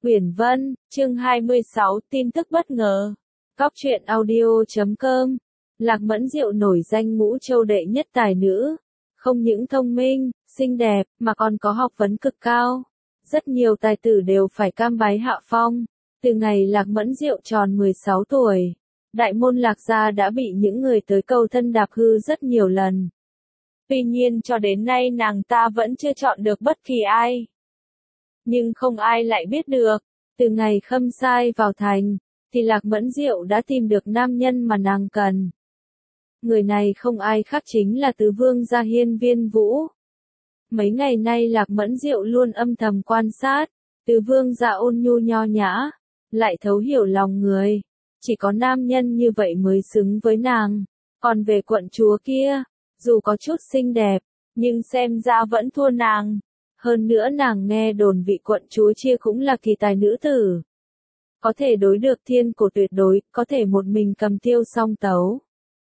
Uyển Vân, chương 26, tin tức bất ngờ. Cóc truyện audio.com. Lạc Mẫn Diệu nổi danh Ngũ Châu đệ nhất tài nữ. Không những thông minh, xinh đẹp, mà còn có học vấn cực cao. Rất nhiều tài tử đều phải cam bái hạ phong. Từ ngày Lạc Mẫn Diệu tròn 16 tuổi, đại môn Lạc gia đã bị những người tới cầu thân đạp hư rất nhiều lần. Tuy nhiên cho đến nay nàng ta vẫn chưa chọn được bất kỳ ai. Nhưng không ai lại biết được, từ ngày Khâm Sai vào thành, thì Lạc Mẫn Diệu đã tìm được nam nhân mà nàng cần. Người này không ai khác chính là tứ vương gia Hiên Viên Vũ. Mấy ngày nay Lạc Mẫn Diệu luôn âm thầm quan sát, tứ vương gia ôn nhu nho nhã, lại thấu hiểu lòng người. Chỉ có nam nhân như vậy mới xứng với nàng. Còn về quận chúa kia, dù có chút xinh đẹp, nhưng xem ra vẫn thua nàng. Hơn nữa nàng nghe đồn vị quận chúa chia cũng là kỳ tài nữ tử. Có thể đối được thiên cổ tuyệt đối, có thể một mình cầm tiêu song tấu.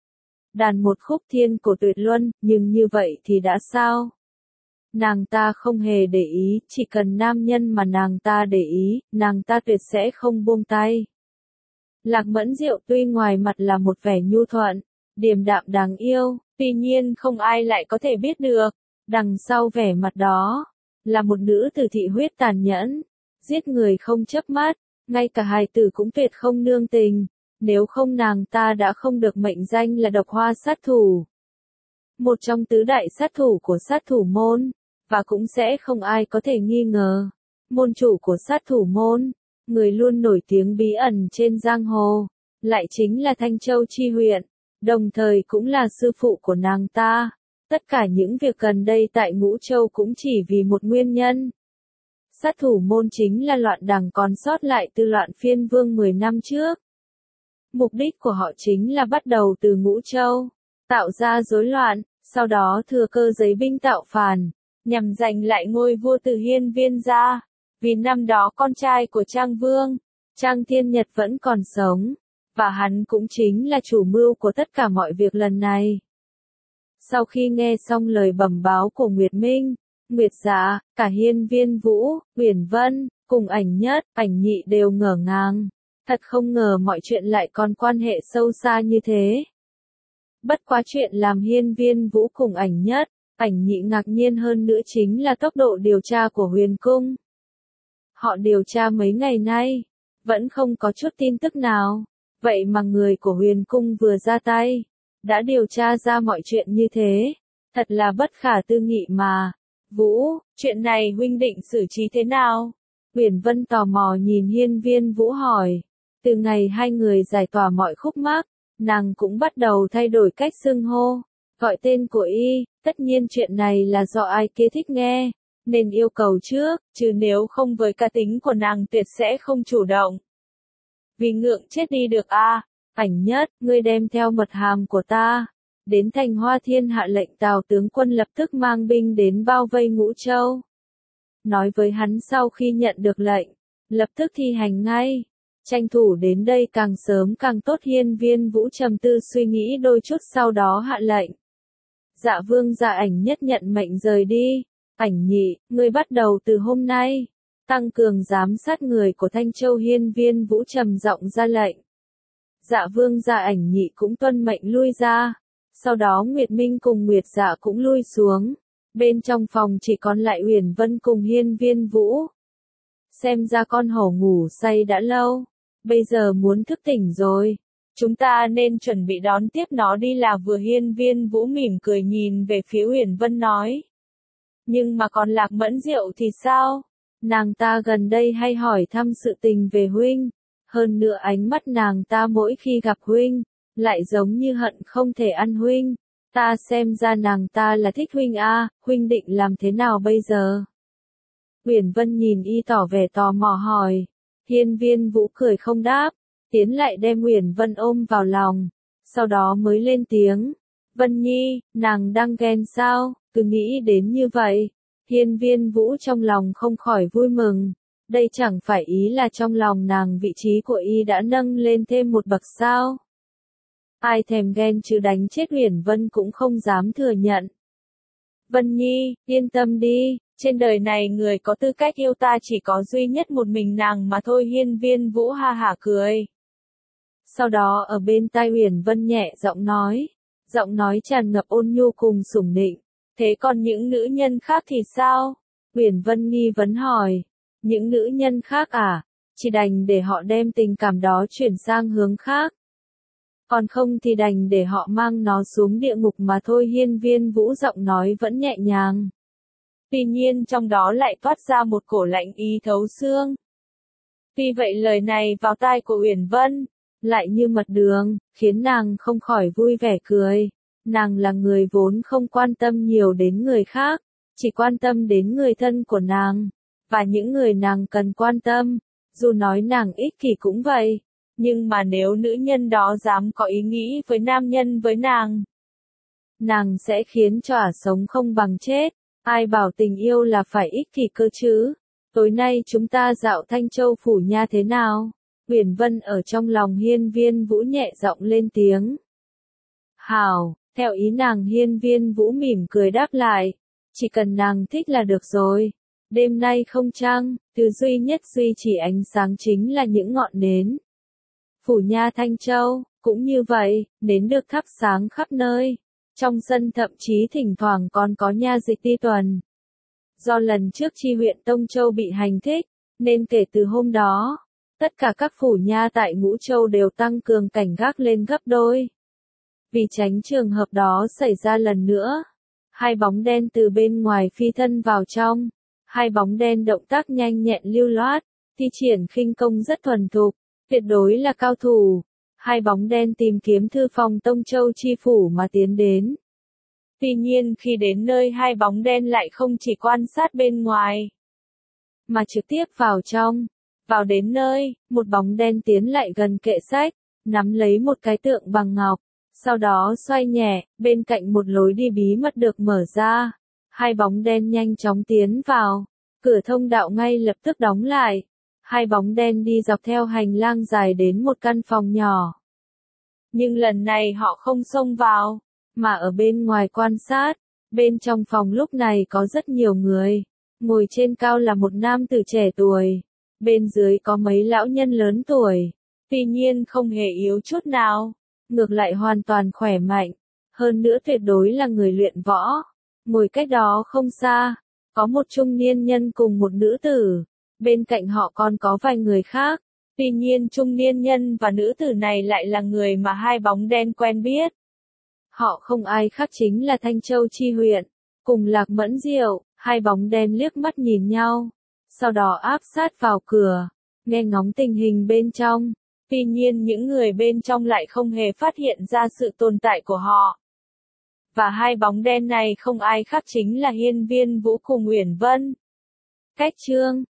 Đàn một khúc thiên cổ tuyệt luân, nhưng như vậy thì đã sao? Nàng ta không hề để ý, chỉ cần nam nhân mà nàng ta để ý, nàng ta tuyệt sẽ không buông tay. Lạc Mẫn Diệu tuy ngoài mặt là một vẻ nhu thuận, điềm đạm đáng yêu, tuy nhiên không ai lại có thể biết được, đằng sau vẻ mặt đó, là một nữ tử thị huyết tàn nhẫn, giết người không chớp mắt, ngay cả hài tử cũng tuyệt không nương tình, nếu không nàng ta đã không được mệnh danh là độc hoa sát thủ. Một trong tứ đại sát thủ của sát thủ môn, và cũng sẽ không ai có thể nghi ngờ, môn chủ của sát thủ môn, người luôn nổi tiếng bí ẩn trên giang hồ, lại chính là Thanh Châu Chi huyện, đồng thời cũng là sư phụ của nàng ta. Tất cả những việc gần đây tại Ngũ Châu cũng chỉ vì một nguyên nhân. Sát thủ môn chính là loạn đằng còn sót lại từ loạn phiên vương 10 năm trước. Mục đích của họ chính là bắt đầu từ Ngũ Châu, tạo ra rối loạn, sau đó thừa cơ giấy binh tạo phản, nhằm giành lại ngôi vua từ Hiên Viên gia. Vì năm đó con trai của Trang Vương, Trang Thiên Nhật vẫn còn sống, và hắn cũng chính là chủ mưu của tất cả mọi việc lần này. Sau khi nghe xong lời bẩm báo của Nguyệt Minh, Nguyệt Dạ, cả Hiên Viên Vũ, Uyển Vân, cùng Ảnh Nhất, Ảnh Nhị đều ngỡ ngàng. Thật không ngờ mọi chuyện lại còn quan hệ sâu xa như thế. Bất quá chuyện làm Hiên Viên Vũ cùng Ảnh Nhất, Ảnh Nhị ngạc nhiên hơn nữa chính là tốc độ điều tra của Huyền Cung. Họ điều tra mấy ngày nay, vẫn không có chút tin tức nào. Vậy mà người của Huyền Cung vừa ra tay, đã điều tra ra mọi chuyện như thế. Thật là bất khả tư nghị mà. Vũ, chuyện này huynh định xử trí thế nào? Uyển Vân tò mò nhìn Hiên Viên Vũ hỏi. Từ ngày hai người giải tỏa mọi khúc mắc, nàng cũng bắt đầu thay đổi cách xưng hô, gọi tên của y. Tất nhiên chuyện này là do ai kia thích nghe, nên yêu cầu trước, chứ nếu không với cá tính của nàng tuyệt sẽ không chủ động. Vì ngượng chết đi được a. Ảnh Nhất, ngươi đem theo mật hàm của ta, đến thành Hoa Thiên hạ lệnh Tào tướng quân lập tức mang binh đến bao vây Ngũ Châu. Nói với hắn sau khi nhận được lệnh, lập tức thi hành ngay. Tranh thủ đến đây càng sớm càng tốt. Hiên Viên Vũ trầm tư suy nghĩ đôi chút sau đó hạ lệnh. Dạ vương dạ. Ảnh Nhất nhận mệnh rời đi. Ảnh Nhị, ngươi bắt đầu từ hôm nay, tăng cường giám sát người của Thanh Châu. Hiên Viên Vũ trầm giọng ra lệnh. Dạ vương dạ. Ảnh Nhị cũng tuân mệnh lui ra. Sau đó Nguyệt Minh cùng Nguyệt Dạ cũng lui xuống. Bên trong phòng chỉ còn lại Uyển Vân cùng Hiên Viên Vũ. Xem ra con hổ ngủ say đã lâu, bây giờ muốn thức tỉnh rồi. Chúng ta nên chuẩn bị đón tiếp nó đi là vừa. Hiên Viên Vũ mỉm cười nhìn về phía Uyển Vân nói. Nhưng mà còn Lạc Mẫn Diệu thì sao? Nàng ta gần đây hay hỏi thăm sự tình về huynh. Hơn nữa ánh mắt nàng ta mỗi khi gặp huynh, lại giống như hận không thể ăn huynh. Ta xem ra nàng ta là thích huynh a. Huynh định làm thế nào bây giờ? Uyển Vân nhìn y tỏ vẻ tò mò hỏi. Hiên Viên Vũ cười không đáp, tiến lại đem Uyển Vân ôm vào lòng, sau đó mới lên tiếng. Vân Nhi, nàng đang ghen sao? Cứ nghĩ đến như vậy. Hiên Viên Vũ trong lòng không khỏi vui mừng. Đây chẳng phải ý là trong lòng nàng vị trí của y đã nâng lên thêm một bậc sao? Ai thèm ghen chứ đánh chết Uyển Vân cũng không dám thừa nhận. Vân Nhi, yên tâm đi, Trên đời này người có tư cách yêu ta chỉ có duy nhất một mình nàng mà thôi. Hiên Viên Vũ ha hả cười. Sau đó ở bên tai Uyển Vân nhẹ giọng nói tràn ngập ôn nhu cùng sủng nịnh. Thế còn những nữ nhân khác thì sao? Uyển Vân nghi vấn hỏi. Những nữ nhân khác à? Chỉ đành để họ đem tình cảm đó chuyển sang hướng khác. Còn không thì đành để họ mang nó xuống địa ngục mà thôi. Hiên Viên Vũ giọng nói vẫn nhẹ nhàng. Tuy nhiên trong đó lại toát ra một cổ lạnh ý thấu xương. Tuy vậy lời này vào tai của Uyển Vân, lại như mật đường, khiến nàng không khỏi vui vẻ cười. Nàng là người vốn không quan tâm nhiều đến người khác, chỉ quan tâm đến người thân của nàng, và những người nàng cần quan tâm. Dù nói nàng ích kỷ cũng vậy, nhưng mà nếu nữ nhân đó dám có ý nghĩ với nam nhân với nàng sẽ khiến cho ả sống không bằng chết. Ai bảo tình yêu là phải ích kỷ cơ chứ? Tối nay chúng ta dạo Thanh Châu Phủ Nha thế nào? Uyển Vân ở trong lòng Hiên Viên Vũ nhẹ giọng lên tiếng. Hảo, theo ý nàng. Hiên Viên Vũ mỉm cười đáp lại. Chỉ cần nàng thích là được rồi. Đêm nay không trăng, thứ duy nhất duy trì ánh sáng chính là những ngọn nến. Phủ Nha Thanh Châu, cũng như vậy, nến được thắp sáng khắp nơi. Trong sân thậm chí thỉnh thoảng còn có nha dịch đi tuần. Do lần trước chi huyện Tông Châu bị hành thích, nên kể từ hôm đó, tất cả các phủ nha tại Ngũ Châu đều tăng cường cảnh gác lên gấp đôi. Vì tránh trường hợp đó xảy ra lần nữa, hai bóng đen từ bên ngoài phi thân vào trong. Hai bóng đen động tác nhanh nhẹn lưu loát, thi triển khinh công rất thuần thục, tuyệt đối là cao thủ. Hai bóng đen tìm kiếm thư phòng Tông Châu chi phủ mà tiến đến. Tuy nhiên khi đến nơi hai bóng đen lại không chỉ quan sát bên ngoài, mà trực tiếp vào trong. Vào đến nơi, một bóng đen tiến lại gần kệ sách, nắm lấy một cái tượng bằng ngọc, sau đó xoay nhẹ, bên cạnh một lối đi bí mật được mở ra. Hai bóng đen nhanh chóng tiến vào, cửa thông đạo ngay lập tức đóng lại. Hai bóng đen đi dọc theo hành lang dài đến một căn phòng nhỏ. Nhưng lần này họ không xông vào, mà ở bên ngoài quan sát. Bên trong phòng lúc này có rất nhiều người. Ngồi trên cao là một nam tử trẻ tuổi. Bên dưới có mấy lão nhân lớn tuổi. Tuy nhiên không hề yếu chút nào. Ngược lại hoàn toàn khỏe mạnh. Hơn nữa tuyệt đối là người luyện võ. Ngồi cách đó không xa, có một trung niên nhân cùng một nữ tử. Bên cạnh họ còn có vài người khác. Tuy nhiên trung niên nhân và nữ tử này lại là người mà hai bóng đen quen biết. Họ không ai khác chính là Thanh Châu chi huyện, cùng Lạc Mẫn Diệu. Hai bóng đen liếc mắt nhìn nhau, sau đó áp sát vào cửa, nghe ngóng tình hình bên trong. Tuy nhiên những người bên trong lại không hề phát hiện ra sự tồn tại của họ. Và hai bóng đen này không ai khác chính là Hiên Viên Vũ cùng Uyển Vân. Cách chương